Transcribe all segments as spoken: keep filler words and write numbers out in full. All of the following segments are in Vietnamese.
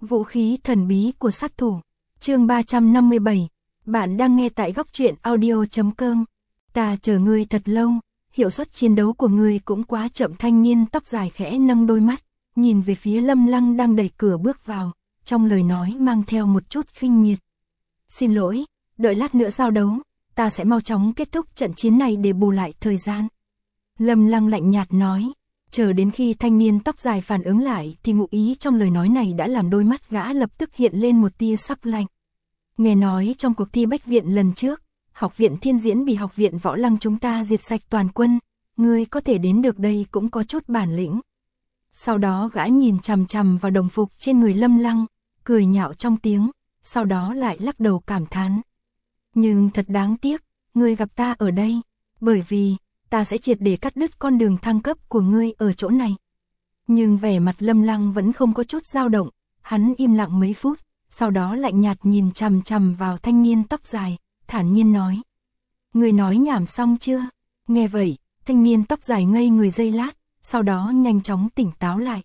Vũ khí thần bí của sát thủ. Chương ba trăm năm mươi bảy. Bạn đang nghe tại góc truyện audio chấm com. Ta chờ ngươi thật lâu, hiệu suất chiến đấu của ngươi cũng quá chậm. Thanh niên tóc dài khẽ nâng đôi mắt, nhìn về phía Lâm Lăng đang đẩy cửa bước vào, trong lời nói mang theo một chút khinh miệt. Xin lỗi, đợi lát nữa giao đấu, ta sẽ mau chóng kết thúc trận chiến này để bù lại thời gian. Lâm Lăng lạnh nhạt nói. Chờ đến khi thanh niên tóc dài phản ứng lại thì ngụ ý trong lời nói này đã làm đôi mắt gã lập tức hiện lên một tia sắc lạnh. Nghe nói trong cuộc thi Bách Viện lần trước, học viện Thiên Diễn bị học viện Võ Lăng chúng ta diệt sạch toàn quân, ngươi có thể đến được đây cũng có chút bản lĩnh. Sau đó gã nhìn chằm chằm vào đồng phục trên người Lâm Lăng, cười nhạo trong tiếng, sau đó lại lắc đầu cảm thán. Nhưng thật đáng tiếc, ngươi gặp ta ở đây, bởi vì ta sẽ triệt để cắt đứt con đường thăng cấp của ngươi ở chỗ này. Nhưng vẻ mặt Lâm Lăng vẫn không có chút dao động, hắn im lặng mấy phút, sau đó lạnh nhạt nhìn chằm chằm vào thanh niên tóc dài, thản nhiên nói. Ngươi nói nhảm xong chưa? Nghe vậy, thanh niên tóc dài ngây người giây lát, sau đó nhanh chóng tỉnh táo lại.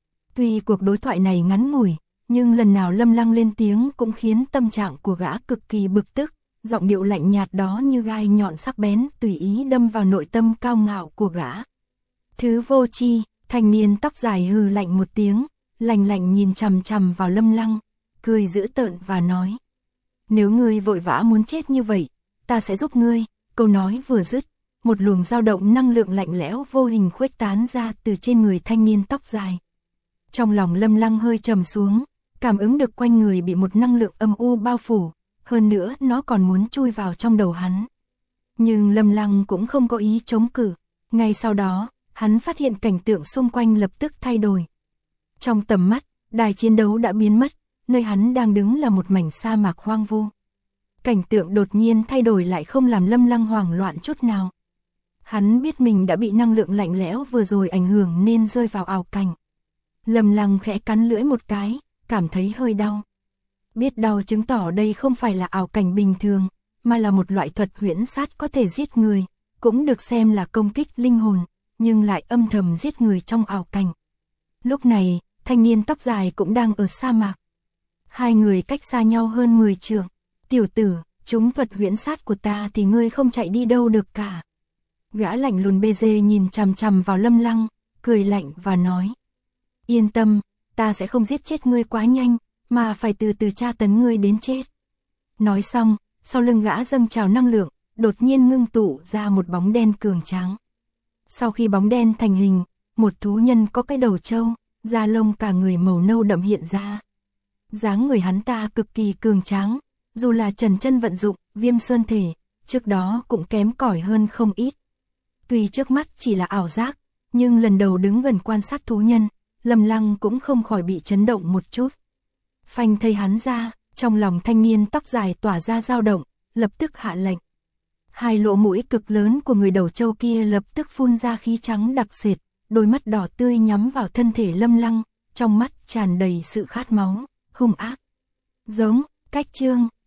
Tuy cuộc đối thoại này ngắn ngủi, nhưng lần nào Lâm Lăng lên tiếng cũng khiến tâm trạng của gã cực kỳ bực tức. Giọng điệu lạnh nhạt đó như gai nhọn sắc bén tùy ý đâm vào nội tâm cao ngạo của gã. Thứ vô tri, thanh niên tóc dài hừ lạnh một tiếng, lạnh lạnh nhìn chằm chằm vào Lâm Lăng, cười dữ tợn và nói. Nếu ngươi vội vã muốn chết như vậy, ta sẽ giúp ngươi. Câu nói vừa dứt, một luồng dao động năng lượng lạnh lẽo vô hình khuếch tán ra từ trên người thanh niên tóc dài. Trong lòng Lâm Lăng hơi trầm xuống, cảm ứng được quanh người bị một năng lượng âm u bao phủ. Hơn nữa nó còn muốn chui vào trong đầu hắn. Nhưng Lâm Lăng cũng không có ý chống cự. Ngay sau đó, hắn phát hiện cảnh tượng xung quanh lập tức thay đổi. Trong tầm mắt, đài chiến đấu đã biến mất, nơi hắn đang đứng là một mảnh sa mạc hoang vu. Cảnh tượng đột nhiên thay đổi lại không làm Lâm Lăng hoảng loạn chút nào. Hắn biết mình đã bị năng lượng lạnh lẽo vừa rồi ảnh hưởng nên rơi vào ảo cảnh. Lâm Lăng khẽ cắn lưỡi một cái, cảm thấy hơi đau. Biết đau chứng tỏ đây không phải là ảo cảnh bình thường, mà là một loại thuật huyễn sát có thể giết người, cũng được xem là công kích linh hồn, nhưng lại âm thầm giết người trong ảo cảnh. Lúc này, thanh niên tóc dài cũng đang ở sa mạc. Hai người cách xa nhau hơn mười trượng. Tiểu tử, chúng thuật huyễn sát của ta thì ngươi không chạy đi đâu được cả. Gã lạnh lùng bê dê nhìn chằm chằm vào Lâm Lăng, cười lạnh và nói. Yên tâm, ta sẽ không giết chết ngươi quá nhanh, mà phải từ từ tra tấn ngươi đến chết. Nói xong, sau lưng gã dâng trào năng lượng, đột nhiên ngưng tụ ra một bóng đen cường tráng. Sau khi bóng đen thành hình, một thú nhân có cái đầu trâu, da lông cả người màu nâu đậm hiện ra. Dáng người hắn ta cực kỳ cường tráng, dù là trần chân vận dụng, viêm sơn thể, trước đó cũng kém cỏi hơn không ít. Tuy trước mắt chỉ là ảo giác, nhưng lần đầu đứng gần quan sát thú nhân, Lâm Lăng cũng không khỏi bị chấn động một chút. Phanh thấy hắn ra, trong lòng thanh niên tóc dài tỏa ra dao động, lập tức hạ lệnh. Hai lỗ mũi cực lớn của người đầu trâu kia lập tức phun ra khí trắng đặc sệt, đôi mắt đỏ tươi nhắm vào thân thể Lâm Lăng, trong mắt tràn đầy sự khát máu, hung ác. Giống, cách chương.